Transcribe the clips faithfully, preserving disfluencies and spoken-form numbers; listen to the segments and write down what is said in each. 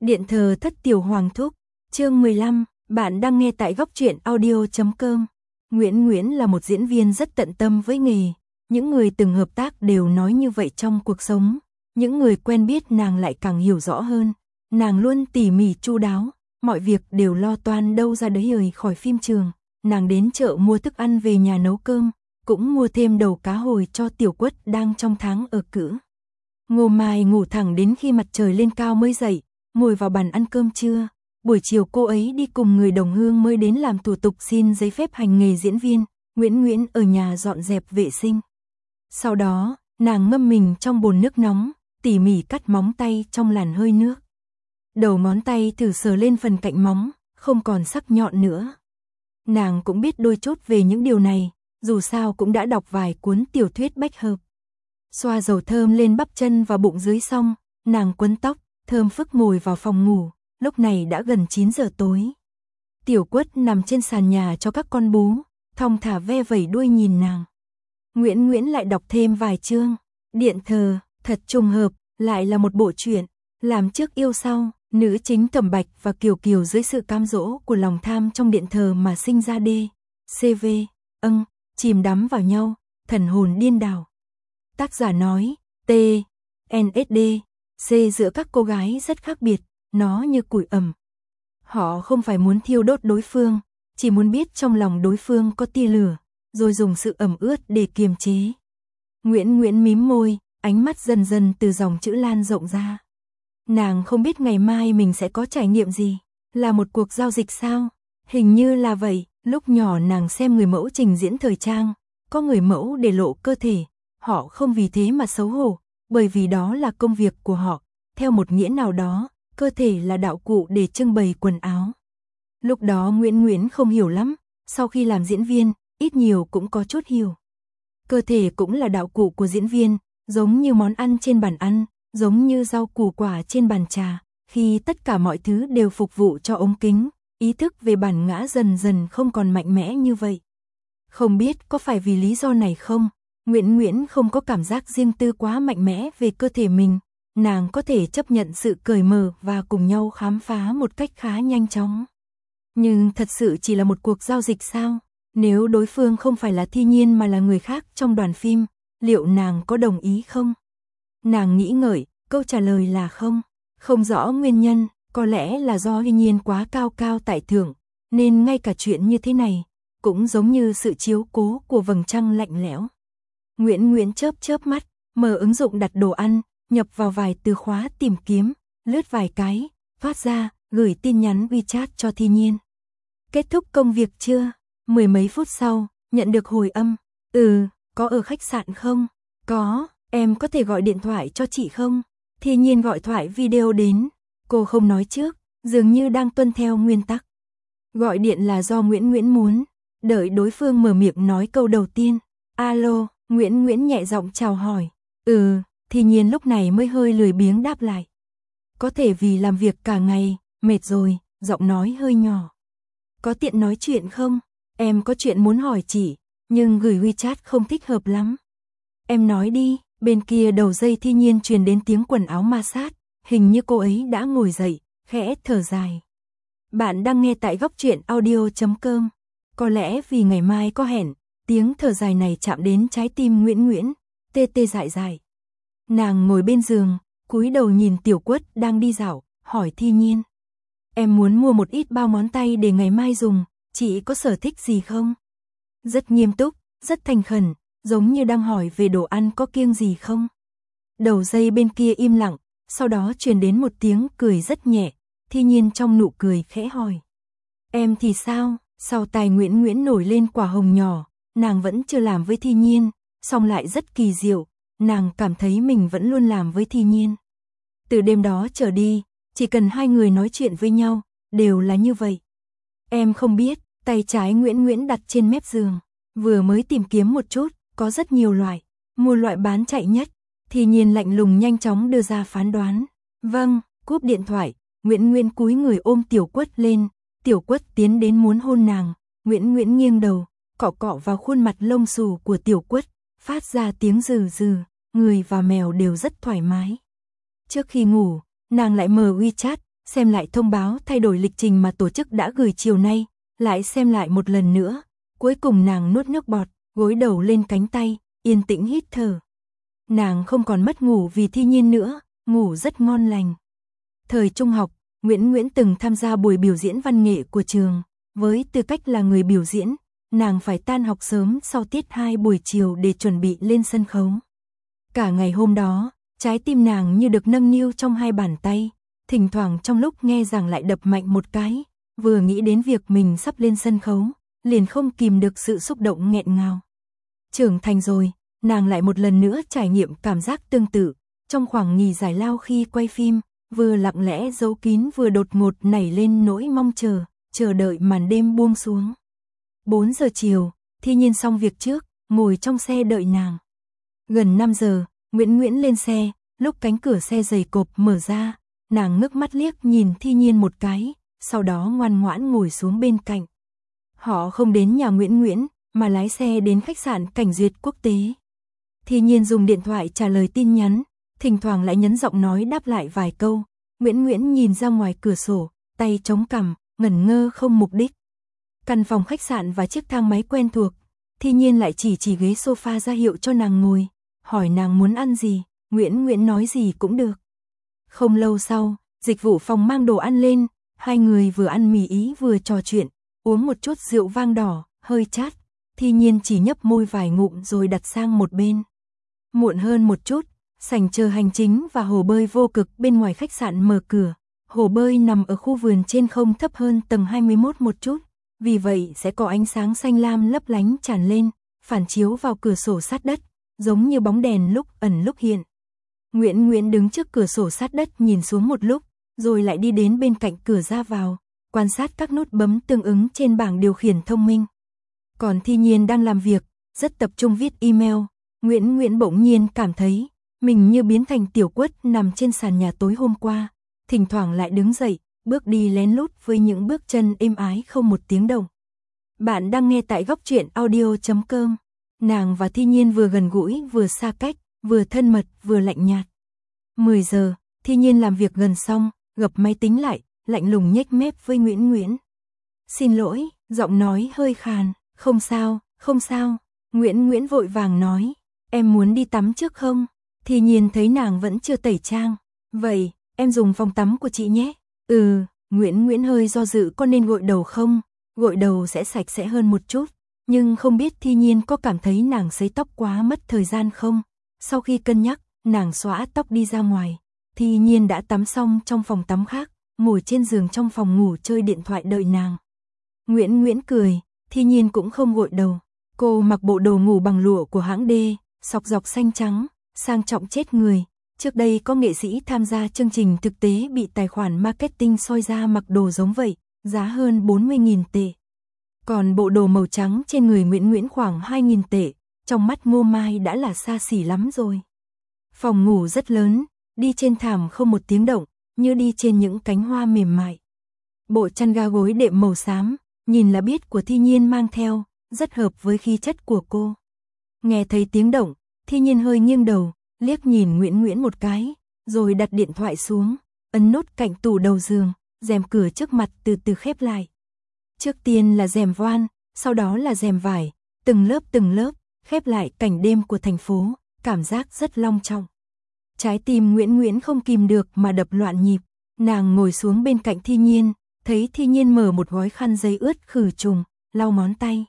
Điện thờ thất tiểu hoàng thúc, chương mười lăm, bạn đang nghe tại góc truyện audio chấm com. Nguyễn Nguyễn là một diễn viên rất tận tâm với nghề, những người từng hợp tác đều nói như vậy trong cuộc sống, những người quen biết nàng lại càng hiểu rõ hơn, nàng luôn tỉ mỉ chu đáo, mọi việc đều lo toan đâu ra đấy rời khỏi phim trường, nàng đến chợ mua thức ăn về nhà nấu cơm, cũng mua thêm đầu cá hồi cho Tiểu Quất đang trong tháng ở cữ. Ngô Mai ngủ thẳng đến khi mặt trời lên cao mới dậy, ngồi vào bàn ăn cơm trưa. Buổi chiều cô ấy đi cùng người đồng hương mới đến làm thủ tục xin giấy phép hành nghề diễn viên, Nguyễn Nguyễn ở nhà dọn dẹp vệ sinh. Sau đó, nàng ngâm mình trong bồn nước nóng, tỉ mỉ cắt móng tay trong làn hơi nước. Đầu ngón tay thử sờ lên phần cạnh móng, không còn sắc nhọn nữa. Nàng cũng biết đôi chút về những điều này, dù sao cũng đã đọc vài cuốn tiểu thuyết bách hợp. Xoa dầu thơm lên bắp chân và bụng dưới xong, nàng quấn tóc, thơm phức ngồi vào phòng ngủ, lúc này đã gần chín giờ tối. Tiểu Quất nằm trên sàn nhà cho các con bú, thong thả ve vẩy đuôi nhìn nàng. Nguyễn Nguyễn lại đọc thêm vài chương, điện thờ, thật trùng hợp, lại là một bộ truyện, làm trước yêu sau, nữ chính Thẩm Bạch và Kiều Kiều dưới sự cám dỗ của lòng tham trong điện thờ mà sinh ra đê, xê vê, âng, chìm đắm vào nhau, thần hồn điên đảo. Tác giả nói, T, en ét đê, C giữa các cô gái rất khác biệt, nó như củi ẩm. Họ không phải muốn thiêu đốt đối phương, chỉ muốn biết trong lòng đối phương có tia lửa, rồi dùng sự ẩm ướt để kiềm chế. Nguyễn Nguyễn mím môi, ánh mắt dần dần từ dòng chữ lan rộng ra. Nàng không biết ngày mai mình sẽ có trải nghiệm gì, là một cuộc giao dịch sao? Hình như là vậy, lúc nhỏ nàng xem người mẫu trình diễn thời trang, có người mẫu để lộ cơ thể, họ không vì thế mà xấu hổ, bởi vì đó là công việc của họ, theo một nghĩa nào đó, cơ thể là đạo cụ để trưng bày quần áo. Lúc đó Nguyễn Nguyễn không hiểu lắm, sau khi làm diễn viên, ít nhiều cũng có chút hiểu. Cơ thể cũng là đạo cụ của diễn viên, giống như món ăn trên bàn ăn, giống như rau củ quả trên bàn trà, khi tất cả mọi thứ đều phục vụ cho ống kính, ý thức về bản ngã dần dần không còn mạnh mẽ như vậy. Không biết có phải vì lý do này không, Nguyễn Nguyễn không có cảm giác riêng tư quá mạnh mẽ về cơ thể mình, nàng có thể chấp nhận sự cởi mở và cùng nhau khám phá một cách khá nhanh chóng. Nhưng thật sự chỉ là một cuộc giao dịch sao? Nếu đối phương không phải là Thi Nhiên mà là người khác trong đoàn phim, liệu nàng có đồng ý không? Nàng nghĩ ngợi, câu trả lời là không. Không rõ nguyên nhân, có lẽ là do Thi Nhiên quá cao cao tại thượng, nên ngay cả chuyện như thế này, cũng giống như sự chiếu cố của vầng trăng lạnh lẽo. Nguyễn Nguyễn chớp chớp mắt, mở ứng dụng đặt đồ ăn, nhập vào vài từ khóa tìm kiếm, lướt vài cái, phát ra, gửi tin nhắn WeChat cho Thi Nhiên. Kết thúc công việc chưa? Mười mấy phút sau, nhận được hồi âm. Ừ, có ở khách sạn không? Có, em có thể gọi điện thoại cho chị không? Thi Nhiên gọi thoại video đến. Cô không nói trước, dường như đang tuân theo nguyên tắc. Gọi điện là do Nguyễn Nguyễn muốn. Đợi đối phương mở miệng nói câu đầu tiên. Alo, Nguyễn Nguyễn nhẹ giọng chào hỏi. Ừ, Thi Nhiên lúc này mới hơi lười biếng đáp lại. Có thể vì làm việc cả ngày, mệt rồi, giọng nói hơi nhỏ. Có tiện nói chuyện không? Em có chuyện muốn hỏi chị, nhưng gửi WeChat không thích hợp lắm. Em nói đi, bên kia đầu dây Thi Nhiên truyền đến tiếng quần áo ma sát, hình như cô ấy đã ngồi dậy, khẽ thở dài. Bạn đang nghe tại góc truyện audio chấm com. Có lẽ vì ngày mai có hẹn, tiếng thở dài này chạm đến trái tim Nguyễn Nguyễn, tê tê dại dại. Nàng ngồi bên giường, cúi đầu nhìn Tiểu Quất đang đi dạo, hỏi Thi Nhiên. Em muốn mua một ít bao món tay để ngày mai dùng, chị có sở thích gì không? Rất nghiêm túc, rất thành khẩn, giống như đang hỏi về đồ ăn có kiêng gì không? Đầu dây bên kia im lặng, sau đó truyền đến một tiếng cười rất nhẹ, Thi Nhiên trong nụ cười khẽ hỏi. Em thì sao? Sau tai Nguyễn Nguyễn nổi lên quả hồng nhỏ, nàng vẫn chưa làm với Thi Nhiên, song lại rất kỳ diệu, nàng cảm thấy mình vẫn luôn làm với Thi Nhiên. Từ đêm đó trở đi, chỉ cần hai người nói chuyện với nhau, đều là như vậy. Em không biết, tay trái Nguyễn Nguyễn đặt trên mép giường, vừa mới tìm kiếm một chút, có rất nhiều loại, mua loại bán chạy nhất, Thi Nhiên lạnh lùng nhanh chóng đưa ra phán đoán. Vâng, cúp điện thoại, Nguyễn Nguyễn cúi người ôm Tiểu Quất lên, Tiểu Quất tiến đến muốn hôn nàng, Nguyễn Nguyễn nghiêng đầu, cọ cọ vào khuôn mặt lông xù của Tiểu Quất, phát ra tiếng rừ rừ, người và mèo đều rất thoải mái. Trước khi ngủ, nàng lại mở WeChat, xem lại thông báo thay đổi lịch trình mà tổ chức đã gửi chiều nay, lại xem lại một lần nữa, cuối cùng nàng nuốt nước bọt, gối đầu lên cánh tay, yên tĩnh hít thở. Nàng không còn mất ngủ vì Thi Nhiên nữa, ngủ rất ngon lành. Thời trung học, Nguyễn Nguyễn từng tham gia buổi biểu diễn văn nghệ của trường, với tư cách là người biểu diễn, nàng phải tan học sớm sau tiết hai buổi chiều để chuẩn bị lên sân khấu. Cả ngày hôm đó, trái tim nàng như được nâng niu trong hai bàn tay, thỉnh thoảng trong lúc nghe giảng lại đập mạnh một cái, vừa nghĩ đến việc mình sắp lên sân khấu, liền không kìm được sự xúc động nghẹn ngào. Trưởng thành rồi, nàng lại một lần nữa trải nghiệm cảm giác tương tự, trong khoảng nghỉ giải lao khi quay phim, vừa lặng lẽ giấu kín vừa đột ngột nảy lên nỗi mong chờ, chờ đợi màn đêm buông xuống. bốn giờ chiều, Thi Nhiên xong việc trước, ngồi trong xe đợi nàng. Gần năm giờ, Nguyễn Nguyễn lên xe, lúc cánh cửa xe dày cộp mở ra, nàng ngước mắt liếc nhìn Thi Nhiên một cái, sau đó ngoan ngoãn ngồi xuống bên cạnh. Họ không đến nhà Nguyễn Nguyễn, mà lái xe đến khách sạn Cảnh Duyệt Quốc tế. Thi Nhiên dùng điện thoại trả lời tin nhắn, thỉnh thoảng lại nhấn giọng nói đáp lại vài câu. Nguyễn Nguyễn nhìn ra ngoài cửa sổ, tay chống cằm, ngẩn ngơ không mục đích. Căn phòng khách sạn và chiếc thang máy quen thuộc, Thi Nhiên lại chỉ chỉ ghế sofa ra hiệu cho nàng ngồi, hỏi nàng muốn ăn gì, Nguyễn Nguyễn nói gì cũng được. Không lâu sau, dịch vụ phòng mang đồ ăn lên, hai người vừa ăn mì Ý vừa trò chuyện, uống một chút rượu vang đỏ, hơi chát, Thi Nhiên chỉ nhấp môi vài ngụm rồi đặt sang một bên. Muộn hơn một chút, sảnh chờ hành chính và hồ bơi vô cực bên ngoài khách sạn mở cửa. Hồ bơi nằm ở khu vườn trên không thấp hơn tầng hai mươi mốt một chút, vì vậy sẽ có ánh sáng xanh lam lấp lánh tràn lên, phản chiếu vào cửa sổ sát đất, giống như bóng đèn lúc ẩn lúc hiện. Nguyễn Nguyễn đứng trước cửa sổ sát đất nhìn xuống một lúc, rồi lại đi đến bên cạnh cửa ra vào, quan sát các nút bấm tương ứng trên bảng điều khiển thông minh. Còn Thi Nhiên đang làm việc, rất tập trung viết email, Nguyễn Nguyễn bỗng nhiên cảm thấy mình như biến thành tiểu quất nằm trên sàn nhà tối hôm qua, thỉnh thoảng lại đứng dậy, bước đi lén lút với những bước chân êm ái không một tiếng động. Bạn đang nghe tại góc truyện audio chấm com. Nàng và Thi Nhiên vừa gần gũi vừa xa cách, vừa thân mật vừa lạnh nhạt. mười giờ, Thi Nhiên làm việc gần xong, gập máy tính lại, lạnh lùng nhếch mép với Nguyễn Nguyễn. Xin lỗi, giọng nói hơi khàn, không sao, không sao. Nguyễn Nguyễn vội vàng nói, em muốn đi tắm trước không? Thi Nhiên thấy nàng vẫn chưa tẩy trang. Vậy, em dùng phòng tắm của chị nhé. Ừ, Nguyễn Nguyễn hơi do dự có nên gội đầu không? Gội đầu sẽ sạch sẽ hơn một chút. Nhưng không biết Thi Nhiên có cảm thấy nàng sấy tóc quá mất thời gian không? Sau khi cân nhắc, nàng xõa tóc đi ra ngoài. Thi Nhiên đã tắm xong trong phòng tắm khác, ngồi trên giường trong phòng ngủ chơi điện thoại đợi nàng. Nguyễn Nguyễn cười, Thi Nhiên cũng không gội đầu. Cô mặc bộ đồ ngủ bằng lụa của hãng D, sọc dọc xanh trắng, sang trọng chết người. Trước đây có nghệ sĩ tham gia chương trình thực tế bị tài khoản marketing soi ra mặc đồ giống vậy, giá hơn bốn mươi nghìn tệ. Còn bộ đồ màu trắng trên người Nguyễn Nguyễn khoảng hai nghìn tệ, trong mắt Ngô Mai đã là xa xỉ lắm rồi. Phòng ngủ rất lớn, đi trên thảm không một tiếng động, như đi trên những cánh hoa mềm mại. Bộ chăn ga gối đệm màu xám, nhìn là biết của Thi Nhiên mang theo, rất hợp với khí chất của cô. Nghe thấy tiếng động, Thi Nhiên hơi nghiêng đầu, liếc nhìn Nguyễn Nguyễn một cái, rồi đặt điện thoại xuống, ấn nút cạnh tủ đầu giường, rèm cửa trước mặt từ từ khép lại. Trước tiên là rèm voan, sau đó là rèm vải, từng lớp từng lớp, khép lại cảnh đêm của thành phố, cảm giác rất long trọng. Trái tim Nguyễn Nguyễn không kìm được mà đập loạn nhịp, nàng ngồi xuống bên cạnh Thi Nhiên, thấy Thi Nhiên mở một gói khăn giấy ướt khử trùng, lau ngón tay.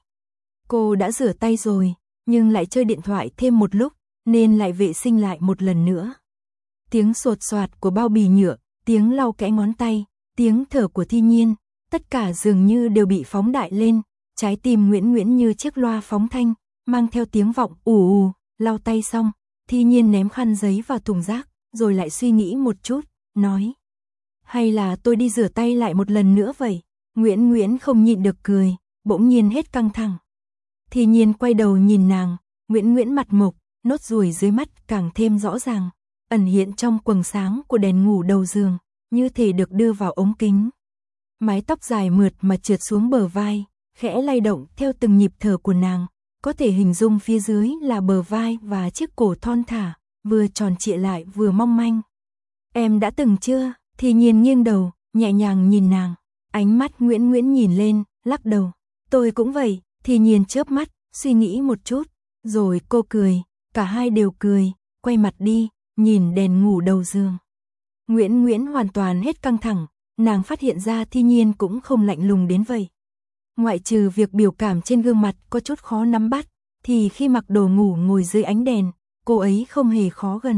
Cô đã rửa tay rồi, nhưng lại chơi điện thoại thêm một lúc, nên lại vệ sinh lại một lần nữa. Tiếng sột soạt của bao bì nhựa, tiếng lau kẽ ngón tay, tiếng thở của Thi Nhiên, tất cả dường như đều bị phóng đại lên, trái tim Nguyễn Nguyễn như chiếc loa phóng thanh, mang theo tiếng vọng ù ù. Lau tay xong, Thi Nhiên ném khăn giấy vào thùng rác, rồi lại suy nghĩ một chút, nói: hay là tôi đi rửa tay lại một lần nữa vậy? Nguyễn Nguyễn không nhịn được cười, bỗng nhiên hết căng thẳng. Thi Nhiên quay đầu nhìn nàng, Nguyễn Nguyễn mặt mộc, nốt ruồi dưới mắt càng thêm rõ ràng, ẩn hiện trong quầng sáng của đèn ngủ đầu giường, như thể được đưa vào ống kính. Mái tóc dài mượt mà trượt xuống bờ vai, khẽ lay động theo từng nhịp thở của nàng, có thể hình dung phía dưới là bờ vai và chiếc cổ thon thả, vừa tròn trịa lại vừa mong manh. Em đã từng chưa? Thi Nhiên nghiêng đầu, nhẹ nhàng nhìn nàng. Ánh mắt Nguyễn Nguyễn nhìn lên, lắc đầu. Tôi cũng vậy. Thi Nhiên chớp mắt, suy nghĩ một chút. Rồi cô cười, cả hai đều cười, quay mặt đi, nhìn đèn ngủ đầu giường. Nguyễn Nguyễn hoàn toàn hết căng thẳng, nàng phát hiện ra Thi Nhiên cũng không lạnh lùng đến vậy. Ngoại trừ việc biểu cảm trên gương mặt có chút khó nắm bắt, thì khi mặc đồ ngủ ngồi dưới ánh đèn, cô ấy không hề khó gần.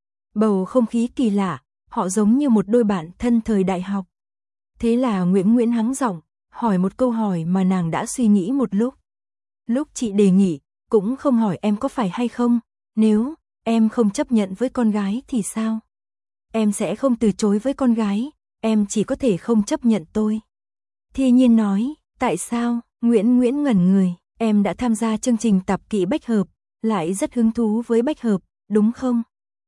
Bầu không khí kỳ lạ, họ giống như một đôi bạn thân thời đại học. Thế là Nguyễn Nguyễn hắng giọng, hỏi một câu hỏi mà nàng đã suy nghĩ một lúc. Lúc chị đề nghị, cũng không hỏi em có phải hay không, nếu em không chấp nhận với con gái thì sao? Em sẽ không từ chối với con gái, em chỉ có thể không chấp nhận tôi. Thi Nhiên nói, tại sao? Nguyễn Nguyễn ngẩn người, em đã tham gia chương trình tạp kỹ bách hợp, lại rất hứng thú với bách hợp, đúng không?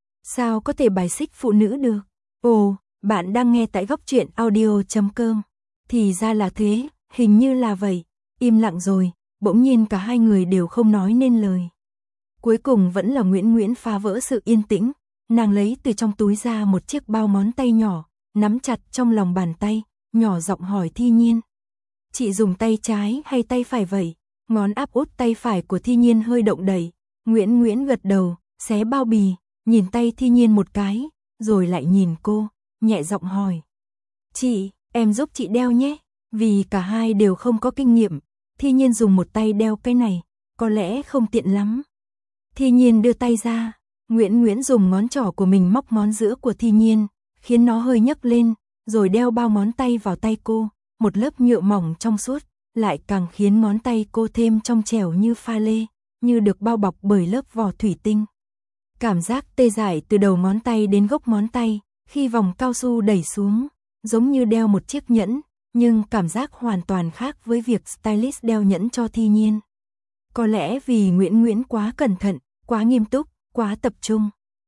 Sao có thể bài xích phụ nữ được? Ồ, bạn đang nghe tại góc truyện audio chấm com. Thì ra là thế, hình như là vậy. Im lặng rồi, bỗng nhiên cả hai người đều không nói nên lời. Cuối cùng vẫn là Nguyễn Nguyễn phá vỡ sự yên tĩnh, nàng lấy từ trong túi ra một chiếc bao ngón tay nhỏ, nắm chặt trong lòng bàn tay, nhỏ giọng hỏi Thi Nhiên. Chị dùng tay trái hay tay phải vậy? Ngón áp út tay phải của Thi Nhiên hơi động đậy. Nguyễn Nguyễn gật đầu, xé bao bì, nhìn tay Thi Nhiên một cái, rồi lại nhìn cô, nhẹ giọng hỏi. Chị, em giúp chị đeo nhé, vì cả hai đều không có kinh nghiệm. Thi Nhiên dùng một tay đeo cái này, có lẽ không tiện lắm. Thi Nhiên đưa tay ra, Nguyễn Nguyễn dùng ngón trỏ của mình móc ngón giữa của Thi Nhiên, khiến nó hơi nhấc lên, rồi đeo bao ngón tay vào tay cô, một lớp nhựa mỏng trong suốt, lại càng khiến ngón tay cô thêm trong trẻo như pha lê, như được bao bọc bởi lớp vỏ thủy tinh. Cảm giác tê dại từ đầu ngón tay đến gốc ngón tay, khi vòng cao su đẩy xuống, giống như đeo một chiếc nhẫn, nhưng cảm giác hoàn toàn khác với việc stylist đeo nhẫn cho Thi Nhiên. Có lẽ vì Nguyễn Nguyễn quá cẩn thận, quá nghiêm túc, quá tập trung.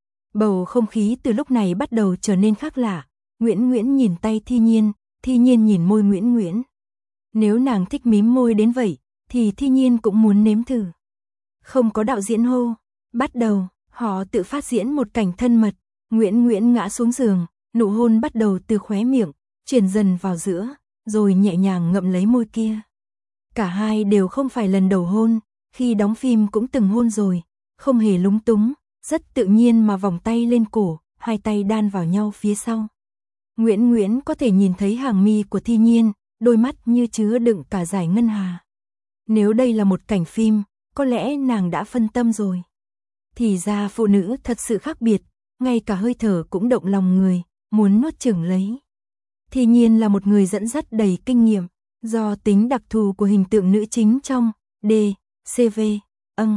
Bầu không khí từ lúc này bắt đầu trở nên khác lạ. Nguyễn Nguyễn nhìn tay Thi Nhiên, Thi Nhiên nhìn môi Nguyễn Nguyễn. Nếu nàng thích mím môi đến vậy, thì Thi Nhiên cũng muốn nếm thử. Không có đạo diễn hô. Bắt đầu, họ tự phát diễn một cảnh thân mật. Nguyễn Nguyễn ngã xuống giường, nụ hôn bắt đầu từ khóe miệng, chuyển dần vào giữa, rồi nhẹ nhàng ngậm lấy môi kia. Cả hai đều không phải lần đầu hôn, khi đóng phim cũng từng hôn rồi, không hề lúng túng, rất tự nhiên mà vòng tay lên cổ, hai tay đan vào nhau phía sau. Nguyễn Nguyễn có thể nhìn thấy hàng mi của Thi Nhiên, đôi mắt như chứa đựng cả dải ngân hà. Nếu đây là một cảnh phim, có lẽ nàng đã phân tâm rồi. Thì ra phụ nữ thật sự khác biệt, ngay cả hơi thở cũng động lòng người, muốn nuốt chửng lấy. Thi Nhiên là một người dẫn dắt đầy kinh nghiệm, do tính đặc thù của hình tượng nữ chính trong D, xê vê, âng.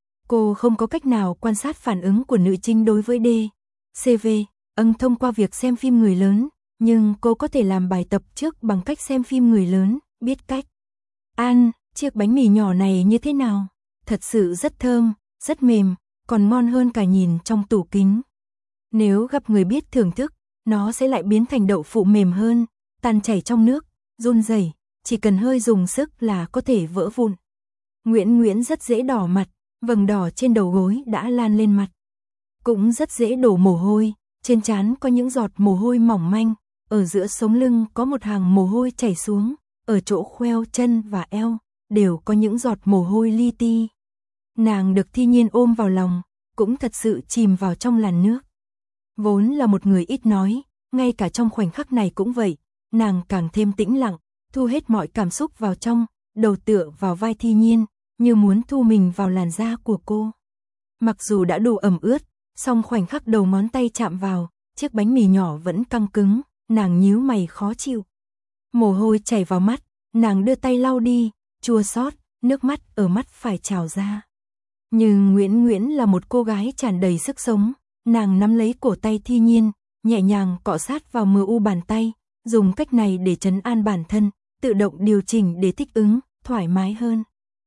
Cô không có cách nào quan sát phản ứng của nữ chính đối với D, xê vê, âng thông qua việc xem phim người lớn, nhưng cô có thể làm bài tập trước bằng cách xem phim người lớn, biết cách. Ăn, chiếc bánh mì nhỏ này như thế nào? Thật sự rất thơm, rất mềm, còn ngon hơn cả nhìn trong tủ kính. Nếu gặp người biết thưởng thức, nó sẽ lại biến thành đậu phụ mềm hơn, tan chảy trong nước, run rẩy, chỉ cần hơi dùng sức là có thể vỡ vụn. Nguyễn Nguyễn rất dễ đỏ mặt, vầng đỏ trên đầu gối đã lan lên mặt. Cũng rất dễ đổ mồ hôi, trên trán có những giọt mồ hôi mỏng manh, ở giữa sống lưng có một hàng mồ hôi chảy xuống, ở chỗ khoeo chân và eo, đều có những giọt mồ hôi li ti. Nàng được Thi Nhiên ôm vào lòng, cũng thật sự chìm vào trong làn nước. Vốn là một người ít nói, ngay cả trong khoảnh khắc này cũng vậy, nàng càng thêm tĩnh lặng, thu hết mọi cảm xúc vào trong, đầu tựa vào vai Thi Nhiên, như muốn thu mình vào làn da của cô. Mặc dù đã đủ ẩm ướt, song khoảnh khắc đầu ngón tay chạm vào, chiếc bánh mì nhỏ vẫn căng cứng, nàng nhíu mày khó chịu. Mồ hôi chảy vào mắt, nàng đưa tay lau đi, chua xót, nước mắt ở mắt phải trào ra. Nhưng Nguyễn Nguyễn là một cô gái tràn đầy sức sống, nàng nắm lấy cổ tay Thi Nhiên, nhẹ nhàng cọ sát vào mờ u bàn tay, dùng cách này để trấn an bản thân, tự động điều chỉnh để thích ứng, thoải mái hơn.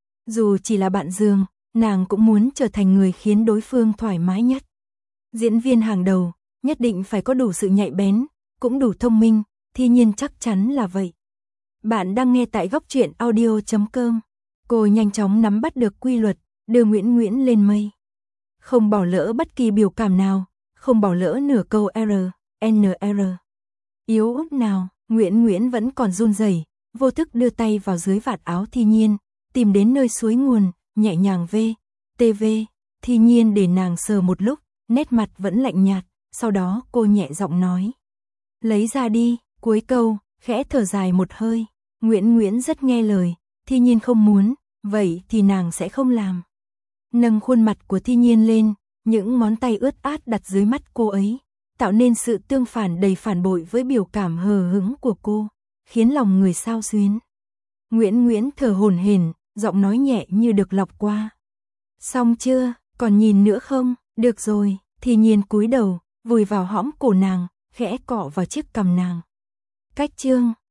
Dù chỉ là bạn giường, nàng cũng muốn trở thành người khiến đối phương thoải mái nhất. Diễn viên hàng đầu, nhất định phải có đủ sự nhạy bén, cũng đủ thông minh, Thi Nhiên chắc chắn là vậy. Bạn đang nghe tại góc truyện audio chấm com. Cô nhanh chóng nắm bắt được quy luật, đưa Nguyễn Nguyễn lên mây. Không bỏ lỡ bất kỳ biểu cảm nào, không bỏ lỡ nửa câu R, N R. yếu ớt nào, Nguyễn Nguyễn vẫn còn run rẩy, vô thức đưa tay vào dưới vạt áo Thi Nhiên, tìm đến nơi suối nguồn, nhẹ nhàng vê, tê vê, Thi Nhiên để nàng sờ một lúc, nét mặt vẫn lạnh nhạt, sau đó cô nhẹ giọng nói. Lấy ra đi, cuối câu, khẽ thở dài một hơi, Nguyễn Nguyễn rất nghe lời, Thi Nhiên không muốn, vậy thì nàng sẽ không làm. Nâng khuôn mặt của Thi Nhiên lên, những ngón tay ướt át đặt dưới mắt cô ấy, tạo nên sự tương phản đầy phản bội với biểu cảm hờ hững của cô, khiến lòng người xao xuyến. Nguyễn Nguyễn thở hổn hển, giọng nói nhẹ như được lọc qua. Xong chưa, còn nhìn nữa không? Được rồi, Thi Nhiên cúi đầu, vùi vào hõm cổ nàng, khẽ cọ vào chiếc cằm nàng. Cách chương